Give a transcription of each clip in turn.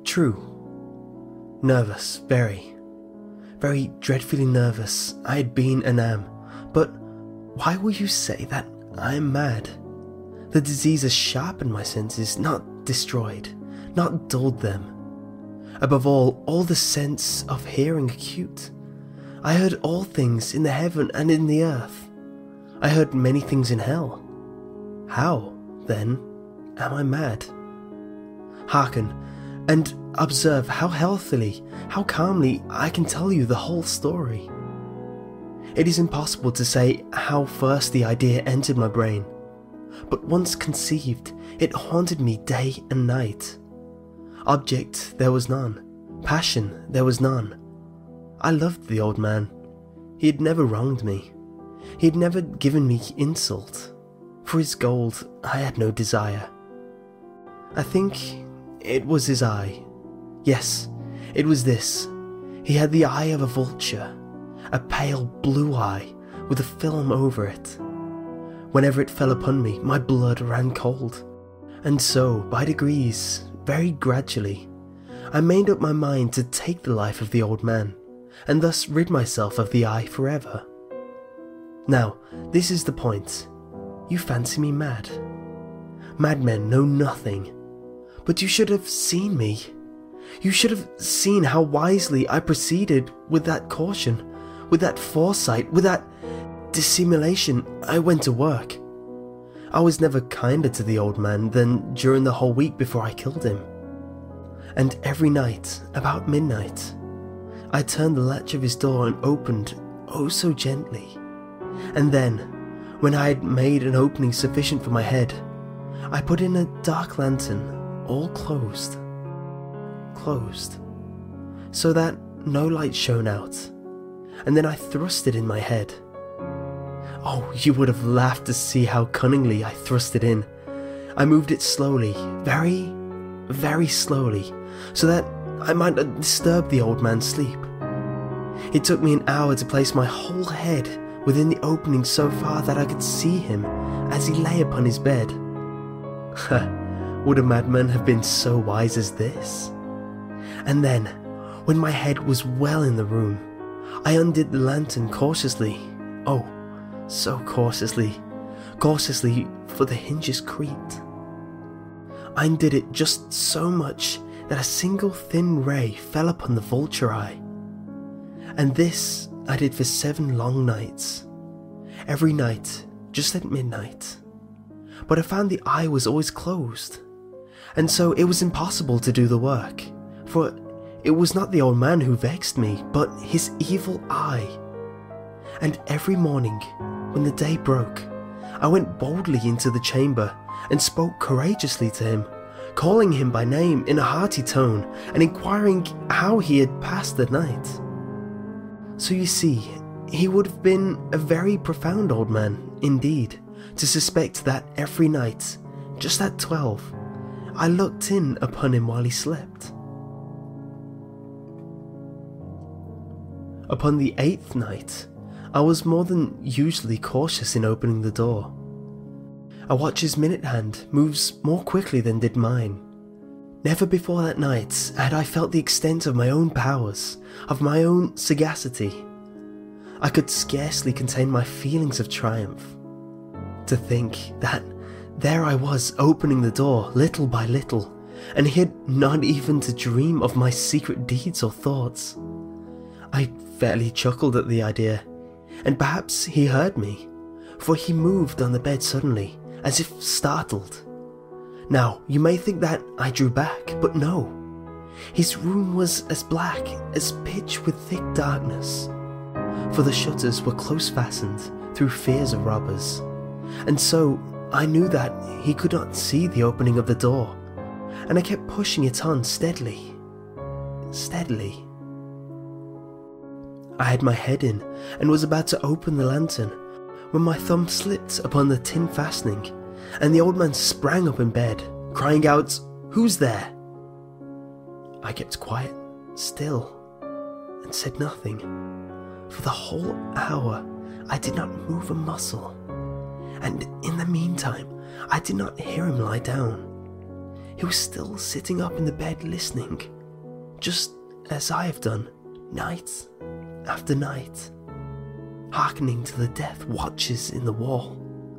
True. Nervous, very dreadfully nervous I had been and am, but why will you say that I am mad? The disease has sharpened my senses, not destroyed, not dulled them. Above all the sense of hearing acute. I heard all things in the heaven and in the earth. I heard many things in hell. How, then, am I mad? Hearken, and observe how healthily, how calmly I can tell you the whole story. It is impossible to say how first the idea entered my brain, but once conceived, it haunted me day and night. Object there was none, passion there was none. I loved the old man. He had never wronged me. He had never given me insult. For his gold I had no desire. I think it was his eye. Yes, it was this. He had the eye of a vulture, a pale blue eye with a film over it. Whenever it fell upon me, my blood ran cold. And so, by degrees, very gradually, I made up my mind to take the life of the old man, and thus rid myself of the eye forever. Now, this is the point. You fancy me mad. Madmen know nothing. But you should have seen me. You should have seen how wisely I proceeded with that caution, with that foresight, with that dissimulation. I went to work. I was never kinder to the old man than during the whole week before I killed him. And every night, about midnight, I turned the latch of his door and opened, oh so gently. And then, when I had made an opening sufficient for my head, I put in a dark lantern, all closed, so that no light shone out, and then I thrust it in my head. Oh, you would have laughed to see how cunningly I thrust it in. I moved it slowly, very, very slowly, so that I might not disturb the old man's sleep. It took me an hour to place my whole head within the opening so far that I could see him as he lay upon his bed. Would a madman have been so wise as this? And then, when my head was well in the room, I undid the lantern cautiously. Oh, so cautiously, for the hinges creaked. I undid it just so much that a single thin ray fell upon the vulture eye. And this I did for 7 long nights. Every night, just at midnight. But I found the eye was always closed. And so it was impossible to do the work, for it was not the old man who vexed me, but his evil eye. And every morning, when the day broke, I went boldly into the chamber and spoke courageously to him, calling him by name in a hearty tone and inquiring how he had passed the night. So you see, he would have been a very profound old man, indeed, to suspect that every night, just at 12, I looked in upon him while he slept. Upon the 8th night, I was more than usually cautious in opening the door. A watch's minute hand moves more quickly than did mine. Never before that night had I felt the extent of my own powers, of my own sagacity. I could scarcely contain my feelings of triumph. To think that there I was opening the door little by little, and he had not even to dream of my secret deeds or thoughts. I fairly chuckled at the idea, and perhaps he heard me, for he moved on the bed suddenly, as if startled. Now, you may think that I drew back, but no. His room was as black as pitch with thick darkness, for the shutters were close fastened through fears of robbers, and so I knew that he could not see the opening of the door, and I kept pushing it on steadily. I had my head in and was about to open the lantern when my thumb slipped upon the tin fastening, and the old man sprang up in bed, crying out, "Who's there?" I kept quiet, still, and said nothing. For the whole hour I did not move a muscle, and in the meantime I did not hear him lie down. He was still sitting up in the bed listening, just as I have done, night after night, hearkening to the death watches in the wall.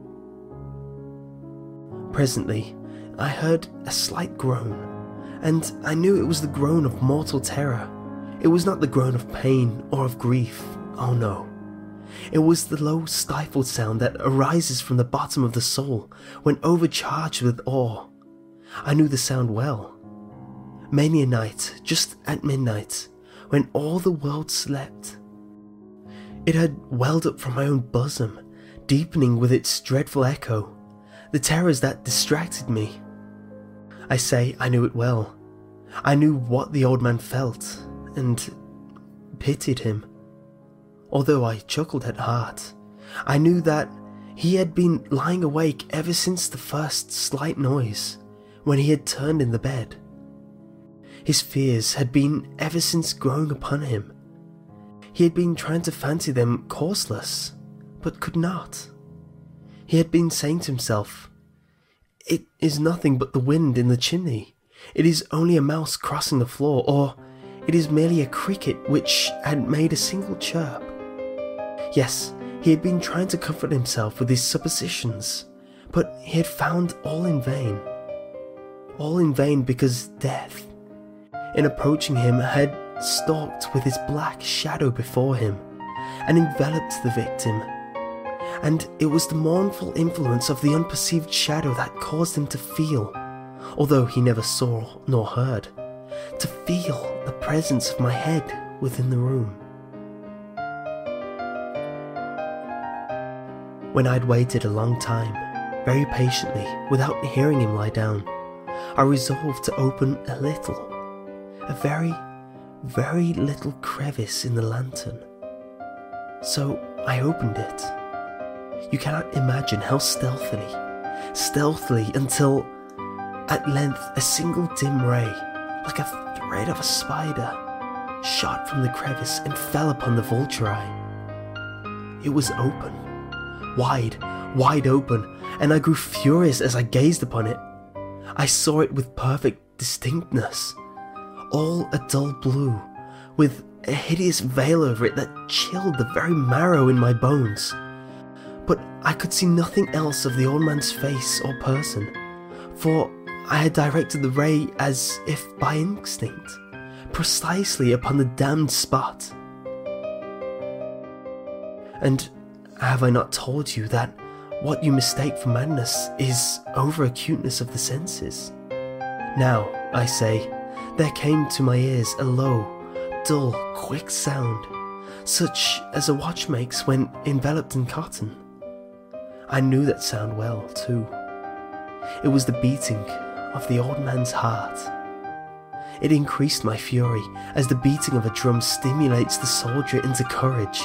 Presently, I heard a slight groan, and I knew it was the groan of mortal terror. It was not the groan of pain or of grief, oh no. It was the low stifled sound that arises from the bottom of the soul when overcharged with awe. I knew the sound well. Many a night, just at midnight, when all the world slept, it had welled up from my own bosom, deepening with its dreadful echo the terrors that distracted me. I say I knew it well. I knew what the old man felt, and pitied him. Although I chuckled at heart, I knew that he had been lying awake ever since the first slight noise, when he had turned in the bed. His fears had been ever since growing upon him. He had been trying to fancy them causeless, but could not. He had been saying to himself, "It is nothing but the wind in the chimney. It is only a mouse crossing the floor, or it is merely a cricket which had made a single chirp." Yes, he had been trying to comfort himself with his suppositions, but he had found all in vain. All in vain because death, in approaching him, had stalked with his black shadow before him and enveloped the victim. And it was the mournful influence of the unperceived shadow that caused him to feel, although he never saw nor heard, to feel the presence of my head within the room. When I had waited a long time, very patiently, without hearing him lie down, I resolved to open a very, very little crevice in the lantern. So I opened it. You cannot imagine how stealthily, until at length a single dim ray, like a thread of a spider, shot from the crevice and fell upon the vulture eye. It was open, wide open, and I grew furious as I gazed upon it. I saw it with perfect distinctness, all a dull blue, with a hideous veil over it that chilled the very marrow in my bones. But I could see nothing else of the old man's face or person, for I had directed the ray as if by instinct, precisely upon the damned spot. And have I not told you that what you mistake for madness is over-acuteness of the senses? Now, I say, there came to my ears a low, dull, quick sound, such as a watch makes when enveloped in cotton. I knew that sound well, too. It was the beating of the old man's heart. It increased my fury, as the beating of a drum stimulates the soldier into courage.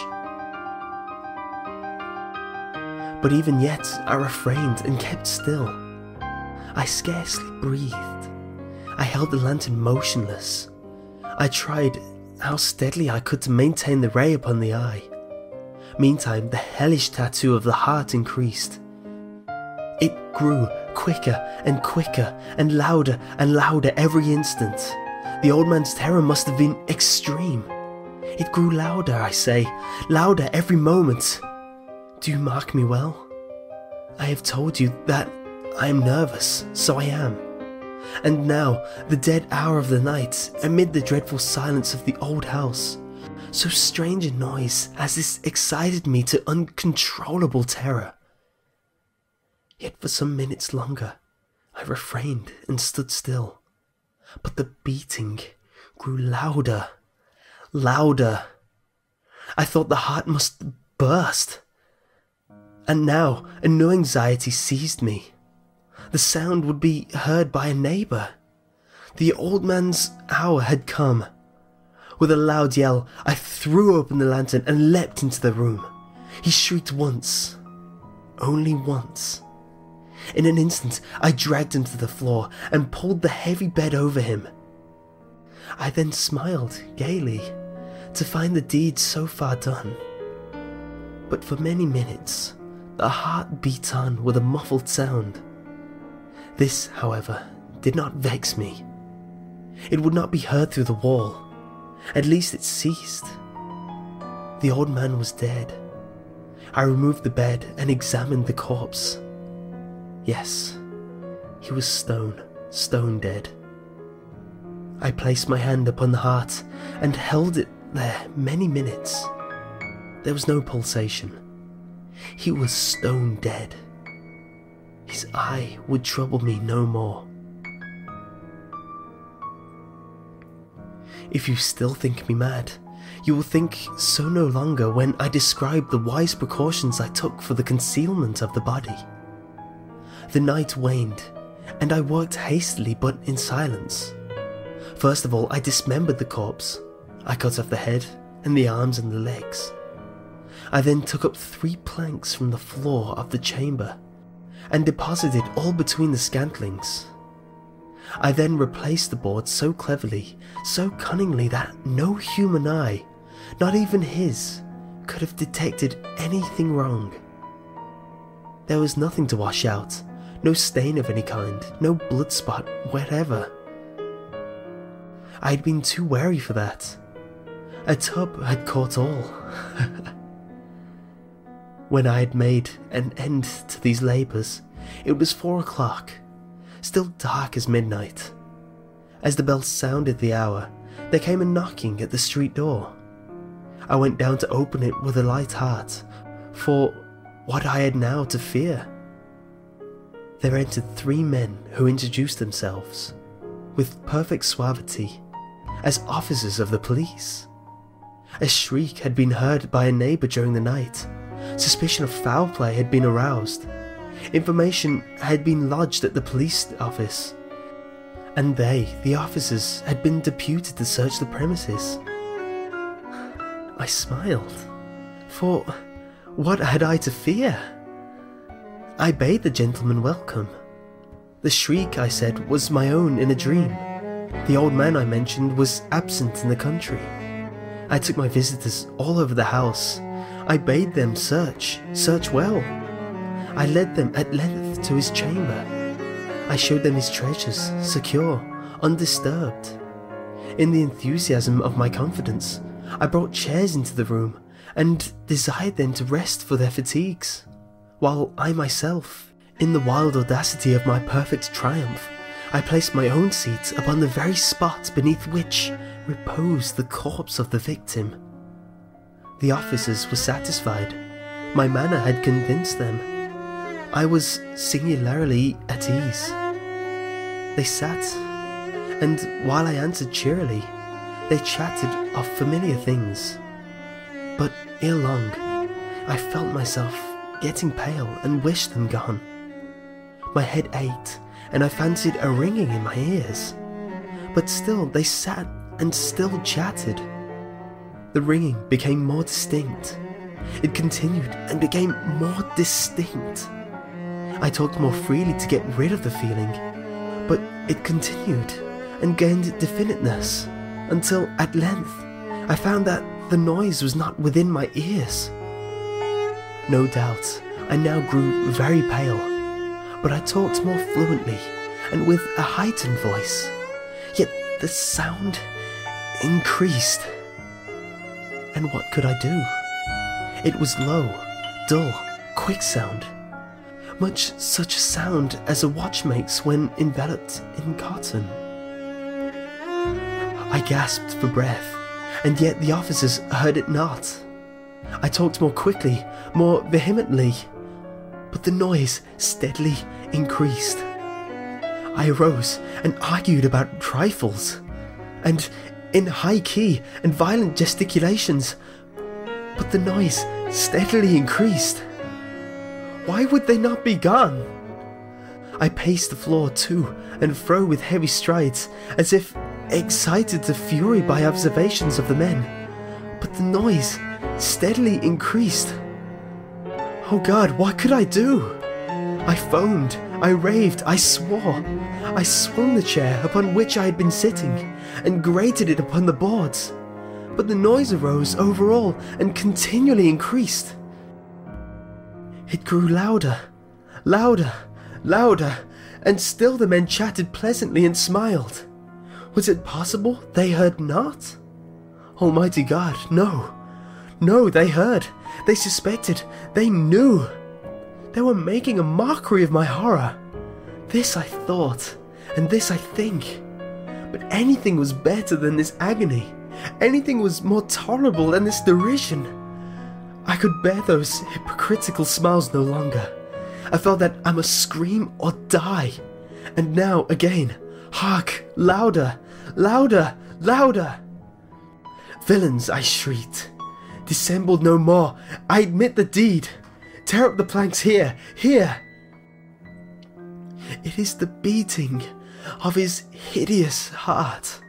But even yet I refrained and kept still. I scarcely breathed. I held the lantern motionless. I tried how steadily I could to maintain the ray upon the eye. Meantime, the hellish tattoo of the heart increased. It grew quicker and quicker and louder every instant. The old man's terror must have been extreme. It grew louder, I say, louder every moment. Do you mark me well? I have told you that I am nervous, so I am. And now, the dead hour of the night, amid the dreadful silence of the old house, so strange a noise as this excited me to uncontrollable terror. Yet for some minutes longer, I refrained and stood still. But the beating grew louder. I thought the heart must burst. And now a new anxiety seized me. The sound would be heard by a neighbour. The old man's hour had come. With a loud yell, I threw open the lantern and leapt into the room. He shrieked once, only once. In an instant, I dragged him to the floor and pulled the heavy bed over him. I then smiled gaily to find the deed so far done. But for many minutes, the heart beat on with a muffled sound. This, however, did not vex me. It would not be heard through the wall. At least it ceased. The old man was dead. I removed the bed and examined the corpse. Yes, he was stone dead. I placed my hand upon the heart and held it there many minutes. There was no pulsation. He was stone dead. His eye would trouble me no more. If you still think me mad, you will think so no longer when I describe the wise precautions I took for the concealment of the body. The night waned, and I worked hastily but in silence. First of all, I dismembered the corpse. I cut off the head and the arms and the legs. I then took up 3 planks from the floor of the chamber and deposited all between the scantlings. I then replaced the boards so cleverly, so cunningly that no human eye, not even his, could have detected anything wrong. There was nothing to wash out, no stain of any kind, no blood spot wherever. I had been too wary for that. A tub had caught all. When I had made an end to these labours, it was 4 o'clock, still dark as midnight. As the bell sounded the hour, there came a knocking at the street door. I went down to open it with a light heart, for what I had now to fear. There entered 3 men who introduced themselves, with perfect suavity, as officers of the police. A shriek had been heard by a neighbour during the night. Suspicion of foul play had been aroused. Information had been lodged at the police office, and they, the officers, had been deputed to search the premises. I smiled, for what had I to fear? I bade the gentleman welcome. The shriek, I said, was my own in a dream. The old man I mentioned was absent in the country. I took my visitors all over the house. I bade them search well. I led them at length to his chamber. I showed them his treasures, secure, undisturbed. In the enthusiasm of my confidence, I brought chairs into the room and desired them to rest for their fatigues, while I myself, in the wild audacity of my perfect triumph, I placed my own seat upon the very spot beneath which reposed the corpse of the victim. The officers were satisfied. My manner had convinced them. I was singularly at ease. They sat, and while I answered cheerily, they chatted of familiar things. But ere long, I felt myself getting pale and wished them gone. My head ached, and I fancied a ringing in my ears. But still they sat and still chatted. The ringing became more distinct. It continued and became more distinct. I talked more freely to get rid of the feeling, but it continued and gained definiteness, until at length I found that the noise was not within my ears. No doubt I now grew very pale, but I talked more fluently and with a heightened voice, yet the sound increased. And what could I do? It was low, dull, quick sound, much such a sound as a watch makes when enveloped in cotton. I gasped for breath, and yet the officers heard it not. I talked more quickly, more vehemently, but the noise steadily increased. I arose and argued about trifles, and in high key and violent gesticulations, but the noise steadily increased. Why would they not be gone? I paced the floor to and fro with heavy strides, as if excited to fury by observations of the men, but the noise steadily increased. Oh God, what could I do? I foamed, I raved, I swore. I swung the chair upon which I had been sitting and grated it upon the boards, but the noise arose over all and continually increased. It grew louder, louder, louder, and still the men chatted pleasantly and smiled. Was it possible they heard not? Almighty God, no. No, they heard. They suspected. They knew. They were making a mockery of my horror. This I thought, and this I think. But anything was better than this agony. Anything was more tolerable than this derision. I could bear those hypocritical smiles no longer. I felt that I must scream or die. And now, again, hark, louder, louder, louder. Villains, I shrieked. Dissembled no more. I admit the deed. Tear up the planks here, here. It is the beating of his hideous heart.